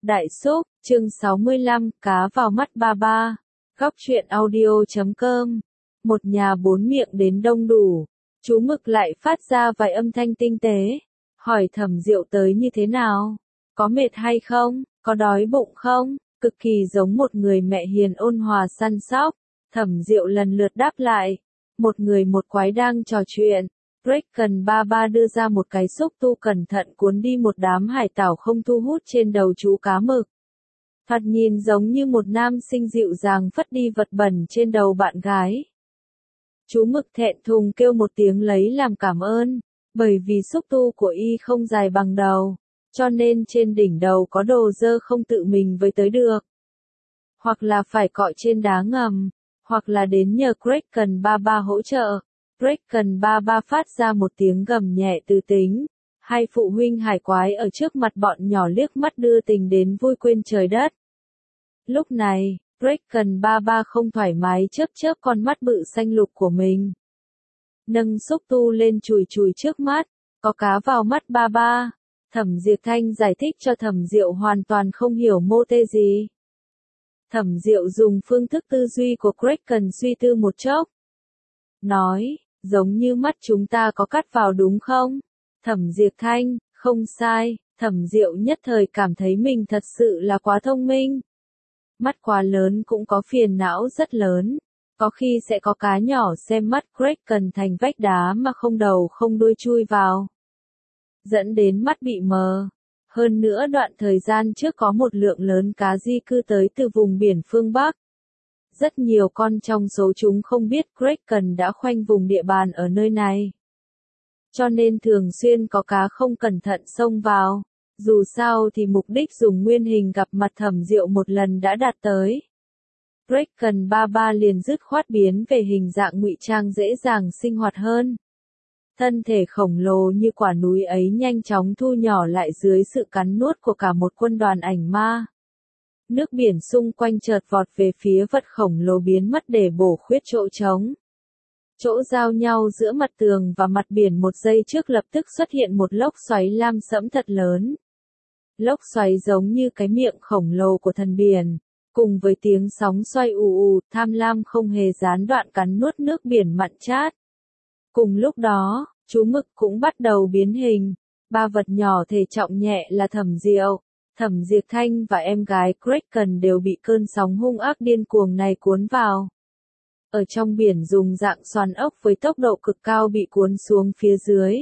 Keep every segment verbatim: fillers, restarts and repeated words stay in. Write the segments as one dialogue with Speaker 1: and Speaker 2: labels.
Speaker 1: Đại Súp, chương sáu mươi lăm, cá vào mắt ba ba. Góc truyện audio chấm com. Một nhà bốn miệng đến đông đủ. Chú Mực lại phát ra vài âm thanh tinh tế. Hỏi Thẩm Diệu tới như thế nào? Có mệt hay không? Có đói bụng không? Cực kỳ giống một người mẹ hiền ôn hòa săn sóc. Thẩm Diệu lần lượt đáp lại. Một người một quái đang trò chuyện. Kraken ba ba đưa ra một cái xúc tu cẩn thận cuốn đi một đám hải tảo không thu hút trên đầu chú cá mực. Thoạt nhìn giống như một nam sinh dịu dàng phất đi vật bẩn trên đầu bạn gái. Chú Mực thẹn thùng kêu một tiếng lấy làm cảm ơn, bởi vì xúc tu của y không dài bằng đầu, cho nên trên đỉnh đầu có đồ dơ không tự mình với tới được. Hoặc là phải cọ trên đá ngầm, hoặc là đến nhờ Kraken ba ba hỗ trợ. Kraken ba ba phát ra một tiếng gầm nhẹ từ tính. Hai phụ huynh hải quái ở trước mặt bọn nhỏ liếc mắt đưa tình đến vui quên trời đất. Lúc này, Kraken ba ba không thoải mái chớp chớp con mắt bự xanh lục của mình. Nâng xúc tu lên chùi chùi trước mắt, có cá vào mắt ba ba. Thẩm Diệp Thanh giải thích cho Thẩm Diệu hoàn toàn không hiểu mô tê gì. Thẩm Diệu dùng phương thức tư duy của Kraken suy tư một chốc. Nói, giống như mắt chúng ta có cắt vào đúng không? Thẩm Diệp Thanh, không sai. Thẩm Diệu nhất thời cảm thấy mình thật sự là quá thông minh. Mắt quá lớn cũng có phiền não rất lớn. Có khi sẽ có cá nhỏ xem mắt Kraken thành vách đá mà không đầu không đuôi chui vào, dẫn đến mắt bị mờ. Hơn nữa đoạn thời gian trước có một lượng lớn cá di cư tới từ vùng biển phương Bắc. Rất nhiều con trong số chúng không biết Kraken đã khoanh vùng địa bàn ở nơi này. Cho nên thường xuyên có cá không cẩn thận xông vào. Dù sao thì mục đích dùng nguyên hình gặp mặt Thẩm Diệu một lần đã đạt tới. Kraken ba ba liền dứt khoát biến về hình dạng ngụy trang dễ dàng sinh hoạt hơn. Thân thể khổng lồ như quả núi ấy nhanh chóng thu nhỏ lại dưới sự cắn nuốt của cả một quân đoàn ảnh ma. Nước biển xung quanh chợt vọt về phía vật khổng lồ biến mất để bổ khuyết chỗ trống. Chỗ giao nhau giữa mặt tường và mặt biển một giây trước lập tức xuất hiện một lốc xoáy lam sẫm thật lớn. Lốc xoáy giống như cái miệng khổng lồ của thần biển, cùng với tiếng sóng xoay ù ù, tham lam không hề gián đoạn cắn nuốt nước biển mặn chát. Cùng lúc đó, chú Mực cũng bắt đầu biến hình. Ba vật nhỏ thể trọng nhẹ là Thẩm Diệu, Thẩm Diệp Thanh và em gái Kraken đều bị cơn sóng hung ác điên cuồng này cuốn vào. Ở trong biển dùng dạng xoắn ốc với tốc độ cực cao bị cuốn xuống phía dưới.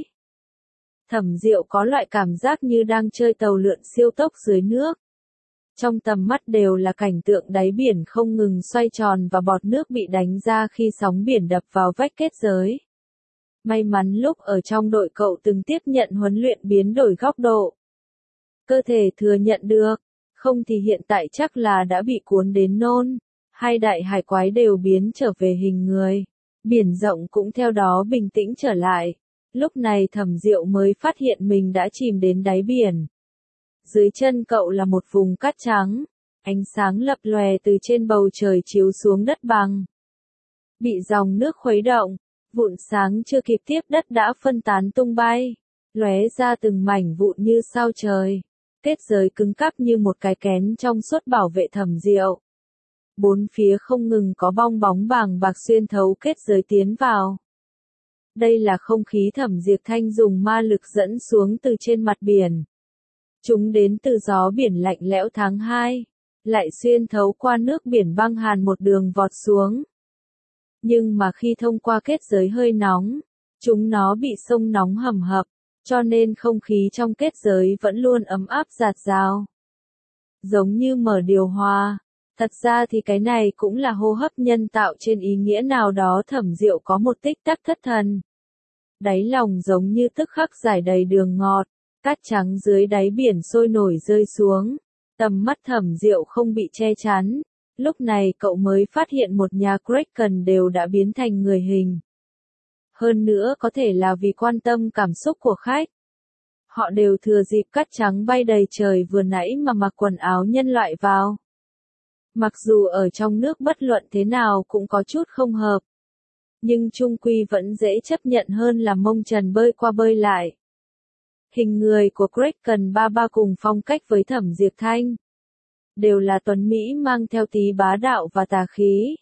Speaker 1: Thẩm Diệu có loại cảm giác như đang chơi tàu lượn siêu tốc dưới nước. Trong tầm mắt đều là cảnh tượng đáy biển không ngừng xoay tròn và bọt nước bị đánh ra khi sóng biển đập vào vách kết giới. May mắn lúc ở trong đội cậu từng tiếp nhận huấn luyện biến đổi góc độ. Cơ thể thừa nhận được, không thì hiện tại chắc là đã bị cuốn đến nôn. Hai đại hải quái đều biến trở về hình người. Biển rộng cũng theo đó bình tĩnh trở lại. Lúc này Thẩm Diệu mới phát hiện mình đã chìm đến đáy biển. Dưới chân cậu là một vùng cát trắng. Ánh sáng lập lòe từ trên bầu trời chiếu xuống đất bằng. Bị dòng nước khuấy động, vụn sáng chưa kịp tiếp đất đã phân tán tung bay, lóe ra từng mảnh vụn như sao trời. Kết giới cứng cáp như một cái kén trong suốt bảo vệ Thẩm Diệu. Bốn phía không ngừng có bong bóng vàng bạc xuyên thấu kết giới tiến vào. Đây là không khí Thẩm Diệp Thanh dùng ma lực dẫn xuống từ trên mặt biển. Chúng đến từ gió biển lạnh lẽo tháng hai, lại xuyên thấu qua nước biển băng hàn một đường vọt xuống. Nhưng mà khi thông qua kết giới hơi nóng, chúng nó bị sông nóng hầm hập, cho nên không khí trong kết giới vẫn luôn ấm áp dạt dào. Giống như mở điều hòa. Thật ra thì cái này cũng là hô hấp nhân tạo trên ý nghĩa nào đó. Thẩm Diệu có một tích tắc thất thần. Đáy lòng giống như tức khắc giải đầy đường ngọt, cát trắng dưới đáy biển sôi nổi rơi xuống. Tầm mắt Thẩm Diệu không bị che chắn. Lúc này cậu mới phát hiện một nhà Kraken đều đã biến thành người hình. Hơn nữa có thể là vì quan tâm cảm xúc của khách. Họ đều thừa dịp cát trắng bay đầy trời vừa nãy mà mặc quần áo nhân loại vào. Mặc dù ở trong nước bất luận thế nào cũng có chút không hợp. Nhưng chung quy vẫn dễ chấp nhận hơn là mông trần bơi qua bơi lại. Hình người của Kraken ba ba cùng phong cách với Thẩm Diệp Thanh. đều là tuấn Mỹ mang theo tí bá đạo và tà khí.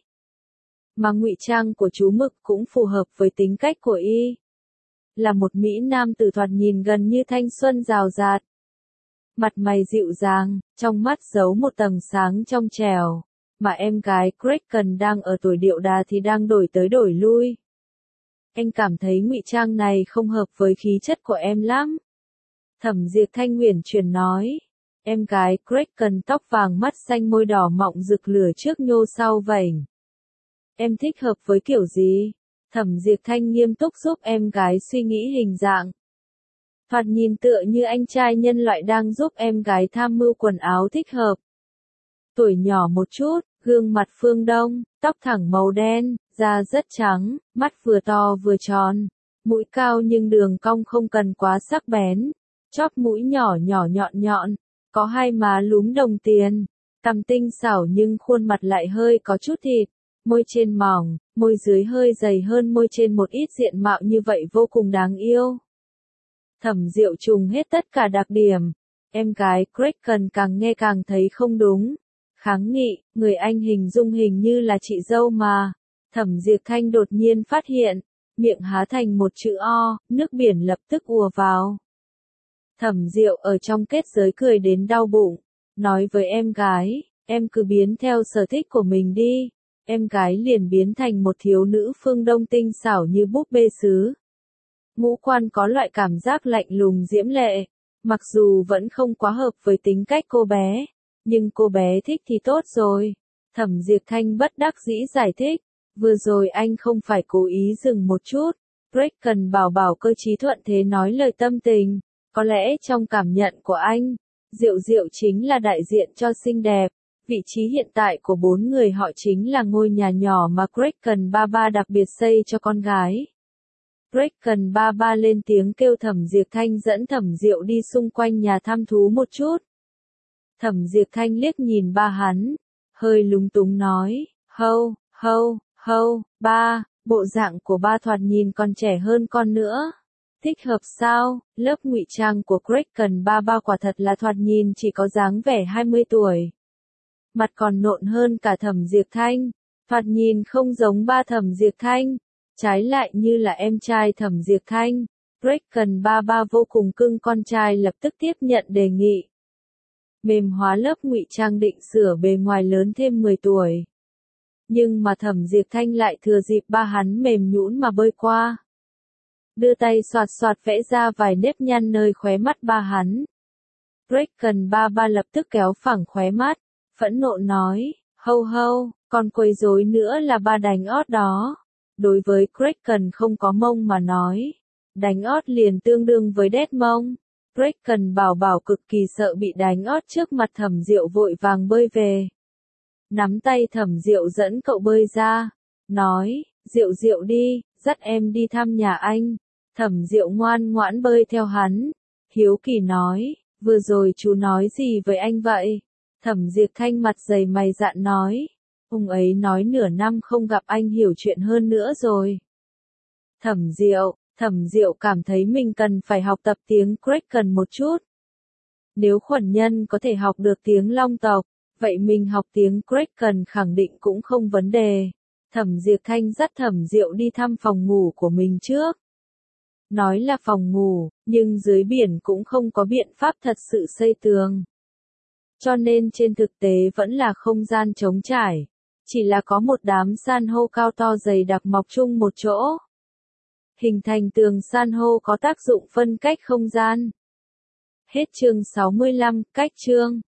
Speaker 1: Mà ngụy trang của chú Mực cũng phù hợp với tính cách của y. Là một Mỹ nam tử thoạt nhìn gần như thanh xuân rào rạt. Mặt mày dịu dàng, trong mắt giấu một tầng sáng trong trẻo, mà em gái Kraken đang ở tuổi điệu đà thì đang đổi tới đổi lui. Anh cảm thấy ngụy trang này không hợp với khí chất của em lắm. Thẩm Diệp Thanh uyển chuyển nói. Em gái Kraken tóc vàng mắt xanh môi đỏ mọng rực lửa trước nhô sau vảnh. Em thích hợp với kiểu gì? Thẩm Diệp Thanh nghiêm túc giúp em gái suy nghĩ hình dạng. Thoạt nhìn tựa như anh trai nhân loại đang giúp em gái tham mưu quần áo thích hợp. Tuổi nhỏ một chút, gương mặt phương Đông, tóc thẳng màu đen, da rất trắng, mắt vừa to vừa tròn, mũi cao nhưng đường cong không cần quá sắc bén, chóp mũi nhỏ nhỏ nhọn nhọn, có hai má lúm đồng tiền, cằm tinh xảo nhưng khuôn mặt lại hơi có chút thịt, môi trên mỏng, môi dưới hơi dày hơn môi trên một ít, diện mạo như vậy vô cùng đáng yêu. Thẩm Diệu trùng hết tất cả đặc điểm, em gái Kraken càng nghe càng thấy không đúng. Kháng nghị, người anh hình dung hình như là chị dâu mà. Thẩm Diệp Thanh đột nhiên phát hiện, miệng há thành một chữ O, nước biển lập tức ùa vào. Thẩm Diệu ở trong kết giới cười đến đau bụng, nói với em gái, em cứ biến theo sở thích của mình đi. Em gái liền biến thành một thiếu nữ phương Đông tinh xảo như búp bê sứ. Ngũ quan có loại cảm giác lạnh lùng diễm lệ, mặc dù vẫn không quá hợp với tính cách cô bé. Nhưng cô bé thích thì tốt rồi. Thẩm Diệp Thanh bất đắc dĩ giải thích. Vừa rồi anh không phải cố ý dừng một chút. Kraken bảo bảo cơ trí thuận thế nói lời tâm tình. Có lẽ trong cảm nhận của anh, Diệu Diệu chính là đại diện cho xinh đẹp. Vị trí hiện tại của bốn người họ chính là ngôi nhà nhỏ mà Kraken ba ba đặc biệt xây cho con gái. Kraken ba ba lên tiếng kêu Thẩm Diệp Thanh dẫn Thẩm Diệu đi xung quanh nhà thăm thú một chút. Thẩm Diệp Thanh liếc nhìn ba hắn, hơi lúng túng nói, hâu, hâu, hâu, ba, bộ dạng của ba thoạt nhìn còn trẻ hơn con nữa. Thích hợp sao? Lớp ngụy trang của Kraken ba ba quả thật là thoạt nhìn chỉ có dáng vẻ hai mươi tuổi. Mặt còn nộn hơn cả Thẩm Diệp Thanh, thoạt nhìn không giống ba Thẩm Diệp Thanh, trái lại như là em trai Thẩm Diệp Thanh. Kraken ba ba vô cùng cưng con trai lập tức tiếp nhận đề nghị. Mềm hóa lớp ngụy trang định sửa bề ngoài lớn thêm mười tuổi. Nhưng mà Thẩm Diệp Thanh lại thừa dịp ba hắn mềm nhũn mà bơi qua. Đưa tay xoạt xoạt vẽ ra vài nếp nhăn nơi khóe mắt ba hắn. Kraken ba ba lập tức kéo phẳng khóe mắt, phẫn nộ nói, hâu hâu, còn quấy rối nữa là ba đánh ót đó. Đối với Kraken không có mông mà nói, đánh ót liền tương đương với đét mông. Kraken bảo bảo cực kỳ sợ bị đánh ót trước mặt Thẩm Diệu vội vàng bơi về. Nắm tay Thẩm Diệu dẫn cậu bơi ra, nói, Diệu Diệu đi, dắt em đi thăm nhà anh. Thẩm Diệu ngoan ngoãn bơi theo hắn. Hiếu kỳ nói, vừa rồi chú nói gì với anh vậy? Thẩm Diệp Thanh mặt dày mày dạn nói, ông ấy nói nửa năm không gặp anh hiểu chuyện hơn nữa rồi. Thẩm Diệu, Thẩm Diệu cảm thấy mình cần phải học tập tiếng Kraken một chút. Nếu Khuẩn Nhân có thể học được tiếng Long tộc, vậy mình học tiếng Kraken khẳng định cũng không vấn đề. Thẩm Diệp Thanh dắt Thẩm Diệu đi thăm phòng ngủ của mình trước. Nói là phòng ngủ, nhưng dưới biển cũng không có biện pháp thật sự xây tường. Cho nên trên thực tế vẫn là không gian trống trải. Chỉ là có một đám san hô cao to dày đặc mọc chung một chỗ. Hình thành tường san hô có tác dụng phân cách không gian. Hết chương sáu mươi lăm, cách chương.